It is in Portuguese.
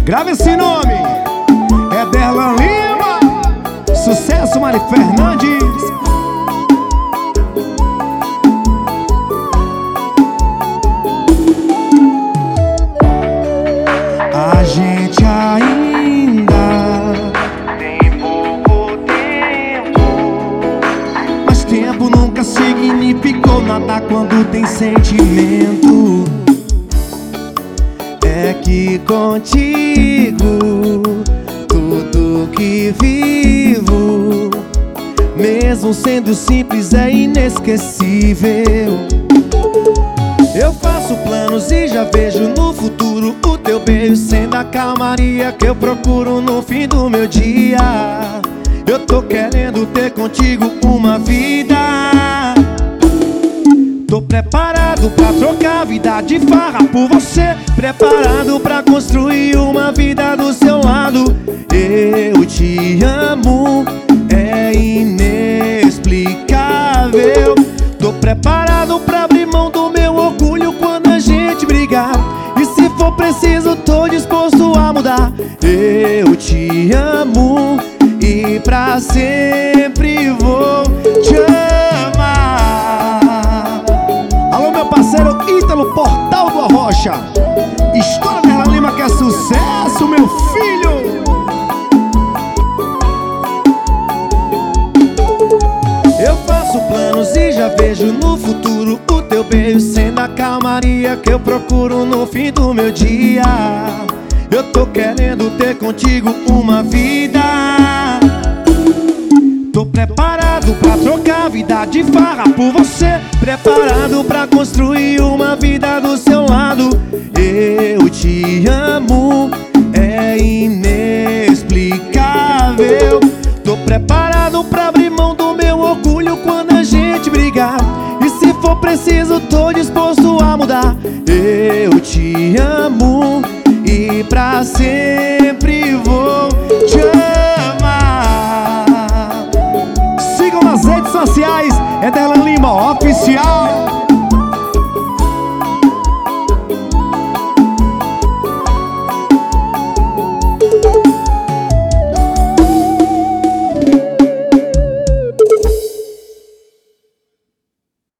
Grava esse nome, é Derlan Lima. Sucesso, Mari Fernandes. A gente ainda tem pouco tempo, mas tempo nunca significou nada quando tem sentimento. É que contigo tudo que vivo, mesmo sendo simples, é inesquecível. Eu faço planos e já vejo no futuro o teu beijo sendo a calmaria que eu procuro no fim do meu dia. Eu tô querendo ter contigo uma vida. Tô preparado pra trocar a vida de farra por você, preparado pra construir uma vida do seu lado. Eu te amo, é inexplicável. Tô preparado pra abrir mão do meu orgulho quando a gente brigar, e se for preciso tô disposto a mudar. Eu te amo e pra sempre vou te amar. Alô, meu parceiro Ítalo, Portal do Arrocha. História Derlan Lima que é sucesso, meu filho. Eu faço planos e já vejo no futuro o teu beijo sendo a calmaria que eu procuro no fim do meu dia. Eu tô querendo ter contigo uma vida. Tô preparado pra trocar a vida de farra por você, preparado pra construir uma vida do seu lado. Eu te amo, é inexplicável. Tô preparado pra abrir mão do meu orgulho quando a gente brigar, e se for preciso tô disposto a mudar. Eu te amo e pra sempre vou